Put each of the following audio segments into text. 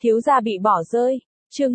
Thiếu gia bị bỏ rơi. Chương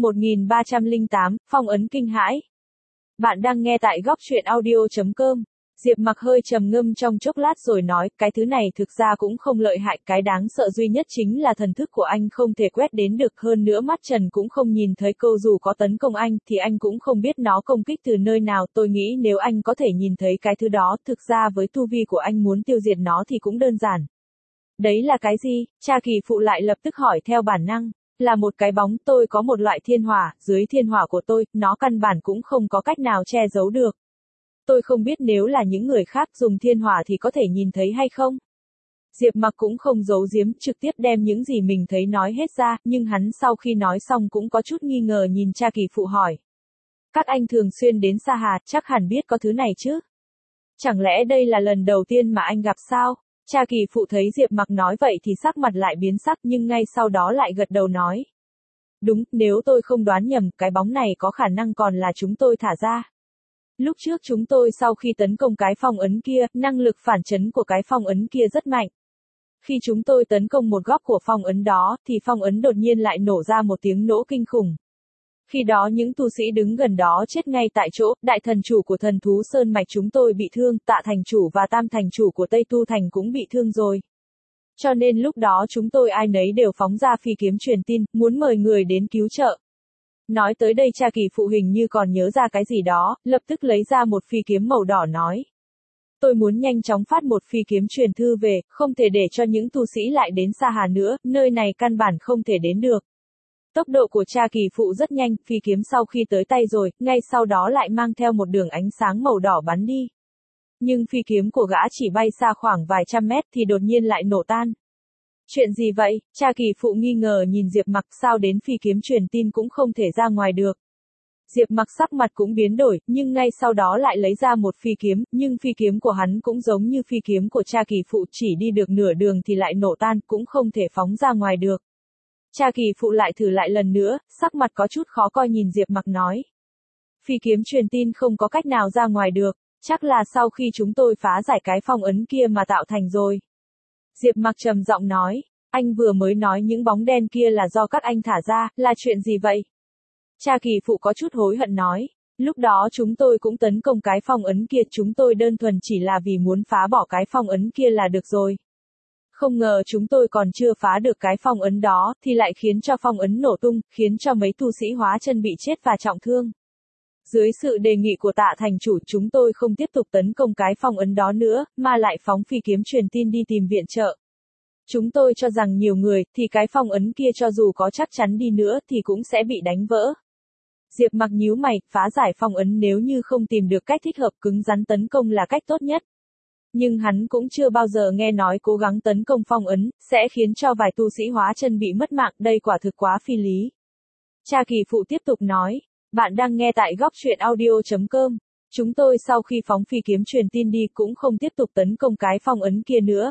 1308, phong ấn kinh hãi. Bạn đang nghe tại góc truyện audio.com. Diệp Mặc hơi trầm ngâm trong chốc lát rồi nói, cái thứ này thực ra cũng không lợi hại, cái đáng sợ duy nhất chính là thần thức của anh không thể quét đến được, hơn nữa mắt Trần cũng không nhìn thấy câu, dù có tấn công anh thì anh cũng không biết nó công kích từ nơi nào, tôi nghĩ nếu anh có thể nhìn thấy cái thứ đó, thực ra với tu vi của anh muốn tiêu diệt nó thì cũng đơn giản. Đấy là cái gì? Cha Kỳ Phụ lại lập tức hỏi theo bản năng. Là một cái bóng, tôi có một loại thiên hỏa, dưới thiên hỏa của tôi, nó căn bản cũng không có cách nào che giấu được. Tôi không biết nếu là những người khác dùng thiên hỏa thì có thể nhìn thấy hay không. Diệp Mặc cũng không giấu giếm, trực tiếp đem những gì mình thấy nói hết ra, nhưng hắn sau khi nói xong cũng có chút nghi ngờ nhìn Cha Kỳ Phụ hỏi. Các anh thường xuyên đến Sa Hà, chắc hẳn biết có thứ này chứ? Chẳng lẽ đây là lần đầu tiên mà anh gặp sao? Cha Kỳ Phụ thấy Diệp Mặc nói vậy thì sắc mặt lại biến sắc, nhưng ngay sau đó lại gật đầu nói. Đúng, nếu tôi không đoán nhầm, cái bóng này có khả năng còn là chúng tôi thả ra. Lúc trước chúng tôi sau khi tấn công cái phong ấn kia, năng lực phản chấn của cái phong ấn kia rất mạnh. Khi chúng tôi tấn công một góc của phong ấn đó, thì phong ấn đột nhiên lại nổ ra một tiếng nổ kinh khủng. Khi đó những tu sĩ đứng gần đó chết ngay tại chỗ, đại thần chủ của thần thú Sơn Mạch chúng tôi bị thương, Tạ thành chủ và Tam thành chủ của Tây Tu Thành cũng bị thương rồi. Cho nên lúc đó chúng tôi ai nấy đều phóng ra phi kiếm truyền tin, muốn mời người đến cứu trợ. Nói tới đây Cha Kỳ Phụ hình như còn nhớ ra cái gì đó, lập tức lấy ra một phi kiếm màu đỏ nói. Tôi muốn nhanh chóng phát một phi kiếm truyền thư về, không thể để cho những tu sĩ lại đến Sa Hà nữa, nơi này căn bản không thể đến được. Tốc độ của Cha Kỳ Phụ rất nhanh, phi kiếm sau khi tới tay rồi, ngay sau đó lại mang theo một đường ánh sáng màu đỏ bắn đi. Nhưng phi kiếm của gã chỉ bay xa khoảng vài trăm mét thì đột nhiên lại nổ tan. Chuyện gì vậy? Cha Kỳ Phụ nghi ngờ nhìn Diệp Mặc, sao đến phi kiếm truyền tin cũng không thể ra ngoài được. Diệp Mặc sắc mặt cũng biến đổi, nhưng ngay sau đó lại lấy ra một phi kiếm, nhưng phi kiếm của hắn cũng giống như phi kiếm của Cha Kỳ Phụ, chỉ đi được nửa đường thì lại nổ tan, cũng không thể phóng ra ngoài được. Cha Kỳ Phụ lại thử lại lần nữa, sắc mặt có chút khó coi nhìn Diệp Mặc nói. Phi kiếm truyền tin không có cách nào ra ngoài được, chắc là sau khi chúng tôi phá giải cái phong ấn kia mà tạo thành rồi. Diệp Mặc trầm giọng nói, anh vừa mới nói những bóng đen kia là do các anh thả ra, là chuyện gì vậy? Cha Kỳ Phụ có chút hối hận nói, lúc đó chúng tôi cũng tấn công cái phong ấn kia, chúng tôi đơn thuần chỉ là vì muốn phá bỏ cái phong ấn kia là được rồi. Không ngờ chúng tôi còn chưa phá được cái phong ấn đó, thì lại khiến cho phong ấn nổ tung, khiến cho mấy tu sĩ hóa chân bị chết và trọng thương. Dưới sự đề nghị của Tạ thành chủ, chúng tôi không tiếp tục tấn công cái phong ấn đó nữa, mà lại phóng phi kiếm truyền tin đi tìm viện trợ. Chúng tôi cho rằng nhiều người, thì cái phong ấn kia cho dù có chắc chắn đi nữa thì cũng sẽ bị đánh vỡ. Diệp Mặc nhíu mày, phá giải phong ấn nếu như không tìm được cách thích hợp, cứng rắn tấn công là cách tốt nhất. Nhưng hắn cũng chưa bao giờ nghe nói cố gắng tấn công phong ấn, sẽ khiến cho vài tu sĩ hóa chân bị mất mạng, đây quả thực quá phi lý. Cha Kỳ Phụ tiếp tục nói, bạn đang nghe tại góc truyện audio.com. Chúng tôi sau khi phóng phi kiếm truyền tin đi cũng không tiếp tục tấn công cái phong ấn kia nữa.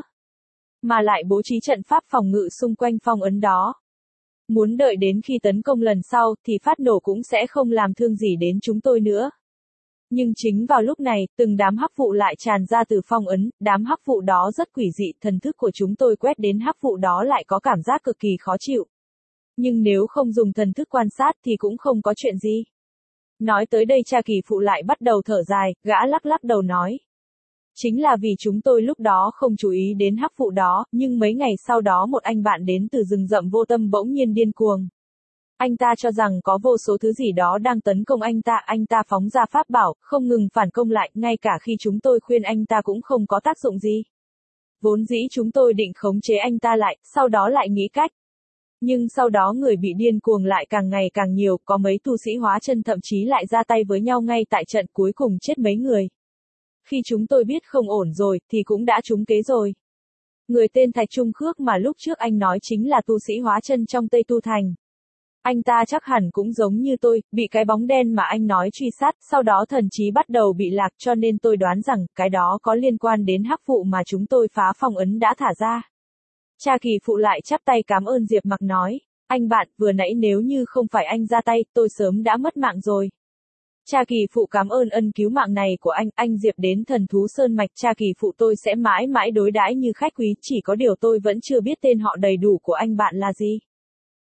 Mà lại bố trí trận pháp phòng ngự xung quanh phong ấn đó. Muốn đợi đến khi tấn công lần sau thì phát nổ cũng sẽ không làm thương gì đến chúng tôi nữa. Nhưng chính vào lúc này, từng đám hắc vụ lại tràn ra từ phong ấn, đám hắc vụ đó rất quỷ dị, thần thức của chúng tôi quét đến hắc vụ đó lại có cảm giác cực kỳ khó chịu. Nhưng nếu không dùng thần thức quan sát thì cũng không có chuyện gì. Nói tới đây Cha Kỳ Phụ lại bắt đầu thở dài, gã lắc lắc đầu nói. Chính là vì chúng tôi lúc đó không chú ý đến hắc vụ đó, nhưng mấy ngày sau đó một anh bạn đến từ rừng rậm vô tâm bỗng nhiên điên cuồng. Anh ta cho rằng có vô số thứ gì đó đang tấn công anh ta phóng ra pháp bảo, không ngừng phản công lại, ngay cả khi chúng tôi khuyên anh ta cũng không có tác dụng gì. Vốn dĩ chúng tôi định khống chế anh ta lại, sau đó lại nghĩ cách. Nhưng sau đó người bị điên cuồng lại càng ngày càng nhiều, có mấy tu sĩ hóa chân thậm chí lại ra tay với nhau ngay tại trận, cuối cùng chết mấy người. Khi chúng tôi biết không ổn rồi, thì cũng đã trúng kế rồi. Người tên Thạch Trung Khước mà lúc trước anh nói chính là tu sĩ hóa chân trong Tây Tu Thành. Anh ta chắc hẳn cũng giống như tôi, bị cái bóng đen mà anh nói truy sát, sau đó thần trí bắt đầu bị lạc, cho nên tôi đoán rằng, cái đó có liên quan đến hắc vụ mà chúng tôi phá phong ấn đã thả ra. Cha Kỳ Phụ lại chắp tay cảm ơn Diệp Mặc nói, anh bạn, vừa nãy nếu như không phải anh ra tay, tôi sớm đã mất mạng rồi. Cha Kỳ Phụ cảm ơn ân cứu mạng này của anh Diệp đến thần thú Sơn Mạch, Cha Kỳ Phụ tôi sẽ mãi mãi đối đãi như khách quý, chỉ có điều tôi vẫn chưa biết tên họ đầy đủ của anh bạn là gì.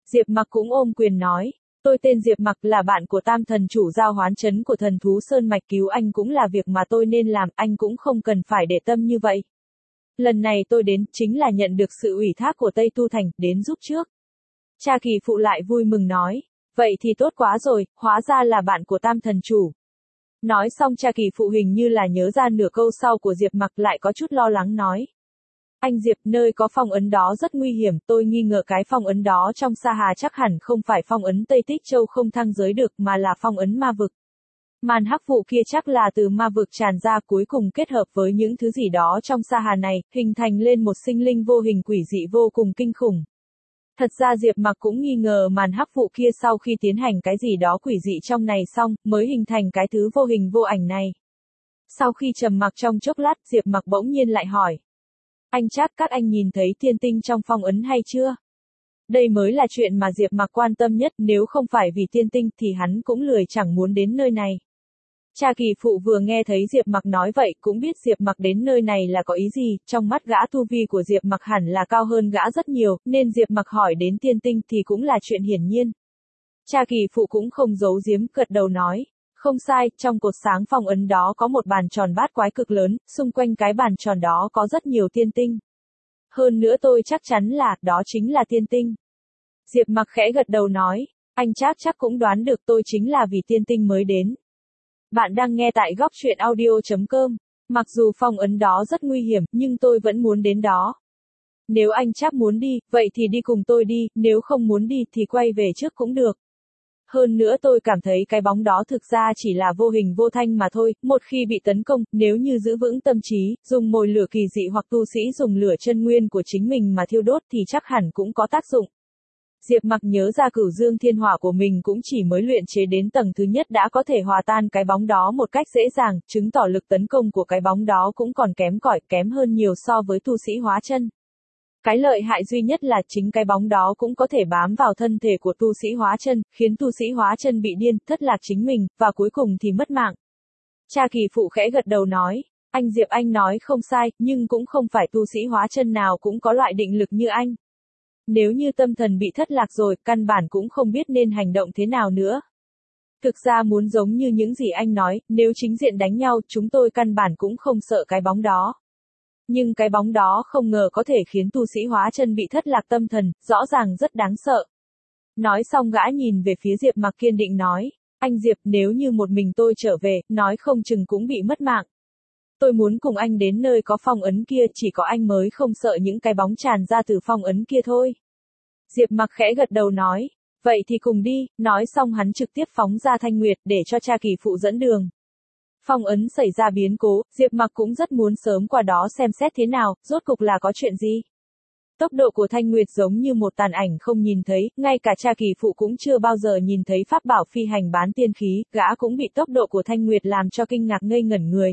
Diệp Mặc cũng ôm quyền nói, tôi tên Diệp Mặc là bạn của Tam thần chủ giao hoán trấn của thần thú Sơn Mạch, cứu anh cũng là việc mà tôi nên làm, anh cũng không cần phải để tâm như vậy. Lần này tôi đến, chính là nhận được sự ủy thác của Tây Tu Thành, đến giúp trước. Cha Kỳ Phụ lại vui mừng nói, vậy thì tốt quá rồi, hóa ra là bạn của Tam thần chủ. Nói xong Cha Kỳ Phụ hình như là nhớ ra nửa câu sau của Diệp Mặc, lại có chút lo lắng nói. Anh Diệp, nơi có phong ấn đó rất nguy hiểm, tôi nghi ngờ cái phong ấn đó trong Sa Hà chắc hẳn không phải phong ấn Tây Tích Châu không thăng giới được mà là phong ấn ma vực. Màn hắc vụ kia chắc là từ ma vực tràn ra, cuối cùng kết hợp với những thứ gì đó trong Sa Hà này, hình thành lên một sinh linh vô hình quỷ dị vô cùng kinh khủng. Thật ra Diệp Mặc cũng nghi ngờ màn hắc vụ kia sau khi tiến hành cái gì đó quỷ dị trong này xong, mới hình thành cái thứ vô hình vô ảnh này. Sau khi trầm mặc trong chốc lát, Diệp Mặc bỗng nhiên lại hỏi. Anh chắc các anh nhìn thấy tiên tinh trong phong ấn hay chưa? Đây mới là chuyện mà Diệp Mặc quan tâm nhất, nếu không phải vì tiên tinh thì hắn cũng lười chẳng muốn đến nơi này. Cha Kỳ Phụ vừa nghe thấy Diệp Mặc nói vậy cũng biết Diệp Mặc đến nơi này là có ý gì, trong mắt gã tu vi của Diệp Mặc hẳn là cao hơn gã rất nhiều, nên Diệp Mặc hỏi đến tiên tinh thì cũng là chuyện hiển nhiên. Cha Kỳ Phụ cũng không giấu giếm, gật đầu nói. Không sai, trong cột sáng phong ấn đó có một bàn tròn bát quái cực lớn, xung quanh cái bàn tròn đó có rất nhiều tiên tinh. Hơn nữa tôi chắc chắn là, đó chính là tiên tinh. Diệp Mặc khẽ gật đầu nói, anh chắc cũng đoán được tôi chính là vì tiên tinh mới đến. Bạn đang nghe tại góc truyện audio.com. Mặc dù phong ấn đó rất nguy hiểm, nhưng tôi vẫn muốn đến đó. Nếu anh chắc muốn đi, vậy thì đi cùng tôi đi, nếu không muốn đi thì quay về trước cũng được. Hơn nữa tôi cảm thấy cái bóng đó thực ra chỉ là vô hình vô thanh mà thôi, một khi bị tấn công, nếu như giữ vững tâm trí, dùng mồi lửa kỳ dị hoặc tu sĩ dùng lửa chân nguyên của chính mình mà thiêu đốt thì chắc hẳn cũng có tác dụng. Diệp Mặc nhớ ra Cửu Dương Thiên Hỏa của mình cũng chỉ mới luyện chế đến tầng thứ nhất đã có thể hòa tan cái bóng đó một cách dễ dàng, chứng tỏ lực tấn công của cái bóng đó cũng còn kém cỏi, kém hơn nhiều so với tu sĩ hóa chân. Cái lợi hại duy nhất là chính cái bóng đó cũng có thể bám vào thân thể của tu sĩ hóa chân, khiến tu sĩ hóa chân bị điên, thất lạc chính mình, và cuối cùng thì mất mạng. Cha Kỳ Phụ khẽ gật đầu nói, anh Diệp anh nói không sai, nhưng cũng không phải tu sĩ hóa chân nào cũng có loại định lực như anh. Nếu như tâm thần bị thất lạc rồi, căn bản cũng không biết nên hành động thế nào nữa. Thực ra muốn giống như những gì anh nói, nếu chính diện đánh nhau, chúng tôi căn bản cũng không sợ cái bóng đó. Nhưng cái bóng đó không ngờ có thể khiến tu sĩ hóa chân bị thất lạc tâm thần, rõ ràng rất đáng sợ. Nói xong gã nhìn về phía Diệp Mặc kiên định nói, anh Diệp, nếu như một mình tôi trở về, nói không chừng cũng bị mất mạng. Tôi muốn cùng anh đến nơi có phong ấn kia, chỉ có anh mới không sợ những cái bóng tràn ra từ phong ấn kia thôi. Diệp Mặc khẽ gật đầu nói, vậy thì cùng đi, nói xong hắn trực tiếp phóng ra Thanh Nguyệt để cho Cha Kỳ Phụ dẫn đường. Phong ấn xảy ra biến cố, Diệp Mặc cũng rất muốn sớm qua đó xem xét thế nào, rốt cục là có chuyện gì. Tốc độ của Thanh Nguyệt giống như một tàn ảnh không nhìn thấy, ngay cả Cha Kỳ Phụ cũng chưa bao giờ nhìn thấy pháp bảo phi hành bán tiên khí, gã cũng bị tốc độ của Thanh Nguyệt làm cho kinh ngạc ngây ngẩn người.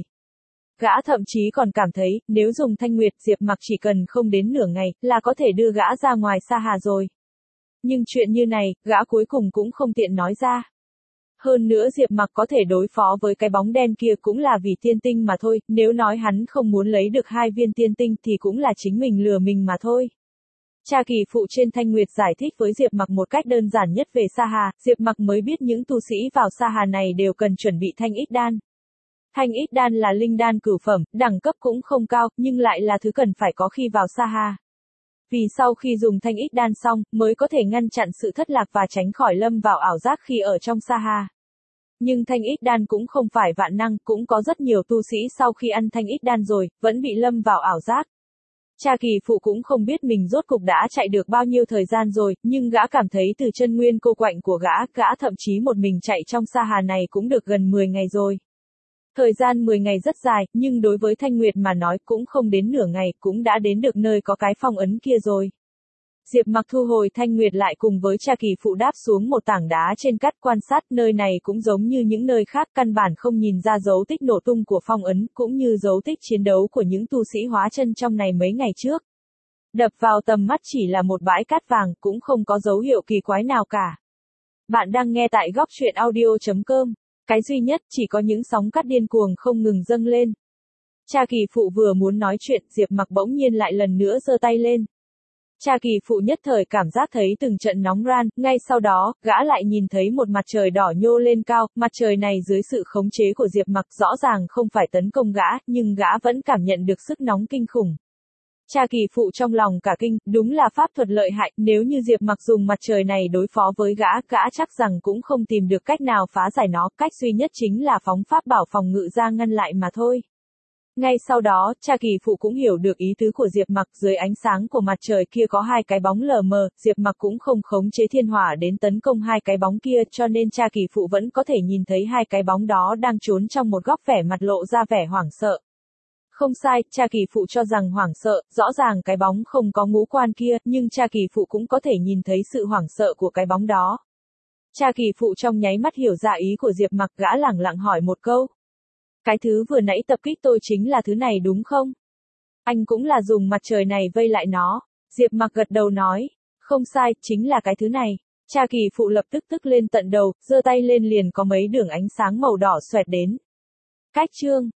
Gã thậm chí còn cảm thấy, nếu dùng Thanh Nguyệt, Diệp Mặc chỉ cần không đến nửa ngày, là có thể đưa gã ra ngoài Sa Hà rồi. Nhưng chuyện như này, gã cuối cùng cũng không tiện nói ra. Hơn nữa Diệp Mặc có thể đối phó với cái bóng đen kia cũng là vì tiên tinh mà thôi, nếu nói hắn không muốn lấy được 2 viên tiên tinh thì cũng là chính mình lừa mình mà thôi. Cha Kỳ Phụ trên Thanh Nguyệt giải thích với Diệp Mặc một cách đơn giản nhất về Sa Hà, Diệp Mặc mới biết những tu sĩ vào Sa Hà này đều cần chuẩn bị Thanh Ích Đan. Thanh Ích Đan là linh đan cửu phẩm, đẳng cấp cũng không cao, nhưng lại là thứ cần phải có khi vào Sa Hà. Vì sau khi dùng Thanh Ích Đan xong, mới có thể ngăn chặn sự thất lạc và tránh khỏi lâm vào ảo giác khi ở trong Sa Hà. Nhưng Thanh Ích Đan cũng không phải vạn năng, cũng có rất nhiều tu sĩ sau khi ăn Thanh Ích Đan rồi, vẫn bị lâm vào ảo giác. Cha Kỳ Phụ cũng không biết mình rốt cục đã chạy được bao nhiêu thời gian rồi, nhưng gã cảm thấy từ chân nguyên cô quạnh của gã thậm chí một mình chạy trong Sa Hà này cũng được gần 10 ngày rồi. Thời gian 10 ngày rất dài, nhưng đối với Thanh Nguyệt mà nói cũng không đến nửa ngày, cũng đã đến được nơi có cái phong ấn kia rồi. Diệp Mặc thu hồi Thanh Nguyệt lại cùng với Cha Kỳ Phụ đáp xuống một tảng đá trên cát quan sát, nơi này cũng giống như những nơi khác, căn bản không nhìn ra dấu tích nổ tung của phong ấn, cũng như dấu tích chiến đấu của những tu sĩ hóa chân trong này mấy ngày trước. Đập vào tầm mắt chỉ là một bãi cát vàng, cũng không có dấu hiệu kỳ quái nào cả. Bạn đang nghe tại góc truyện audio.com. Cái duy nhất chỉ có những sóng cát điên cuồng không ngừng dâng lên. Cha Kỳ Phụ vừa muốn nói chuyện, Diệp Mặc bỗng nhiên lại lần nữa giơ tay lên. Cha Kỳ Phụ nhất thời cảm giác thấy từng trận nóng ran, ngay sau đó, gã lại nhìn thấy một mặt trời đỏ nhô lên cao, mặt trời này dưới sự khống chế của Diệp Mặc rõ ràng không phải tấn công gã, nhưng gã vẫn cảm nhận được sức nóng kinh khủng. Cha Kỳ Phụ trong lòng cả kinh, đúng là pháp thuật lợi hại, nếu như Diệp Mặc dùng mặt trời này đối phó với gã chắc rằng cũng không tìm được cách nào phá giải nó, cách duy nhất chính là phóng pháp bảo phòng ngự ra ngăn lại mà thôi. Ngay sau đó, Cha Kỳ Phụ cũng hiểu được ý tứ của Diệp Mặc, dưới ánh sáng của mặt trời kia có hai cái bóng lờ mờ, Diệp Mặc cũng không khống chế thiên hỏa đến tấn công hai cái bóng kia, cho nên Cha Kỳ Phụ vẫn có thể nhìn thấy hai cái bóng đó đang trốn trong một góc, vẻ mặt lộ ra vẻ hoảng sợ. Không sai, Cha Kỳ Phụ cho rằng hoảng sợ, rõ ràng cái bóng không có ngũ quan kia, nhưng Cha Kỳ Phụ cũng có thể nhìn thấy sự hoảng sợ của cái bóng đó. Cha Kỳ Phụ trong nháy mắt hiểu ra ý của Diệp Mặc, gã lẳng lặng hỏi một câu. Cái thứ vừa nãy tập kích tôi chính là thứ này đúng không? Anh cũng là dùng mặt trời này vây lại nó. Diệp Mặc gật đầu nói. Không sai, chính là cái thứ này. Cha Kỳ Phụ lập tức tức lên tận đầu, giơ tay lên liền có mấy đường ánh sáng màu đỏ xoẹt đến. Cách chương